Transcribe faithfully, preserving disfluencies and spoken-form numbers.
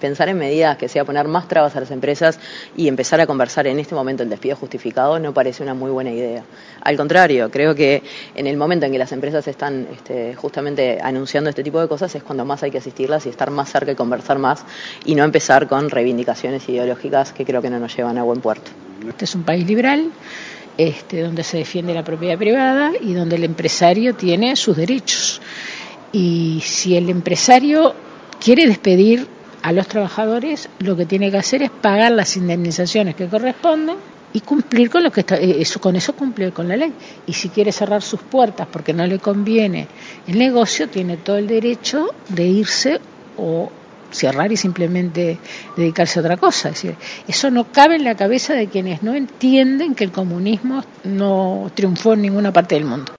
pensar en medidas que sea poner más trabas a las empresas y empezar a conversar en este momento el despido justificado no parece una muy buena idea. Al contrario, creo que en el momento en que las empresas están este, justamente anunciando este tipo de cosas es cuando más hay que asistirlas y estar más cerca y conversar más y no empezar con reivindicaciones ideológicas que creo que no nos llevan a buen puerto. Este es un país liberal, este, donde se defiende la propiedad privada y donde el empresario tiene sus derechos. Y si el empresario quiere despedir a los trabajadores, lo que tiene que hacer es pagar las indemnizaciones que corresponden y cumplir con lo que está, eso, con eso cumple con la ley. Y si quiere cerrar sus puertas porque no le conviene el negocio, tiene todo el derecho de irse o cerrar y simplemente dedicarse a otra cosa. Es decir, eso no cabe en la cabeza de quienes no entienden que el comunismo no triunfó en ninguna parte del mundo.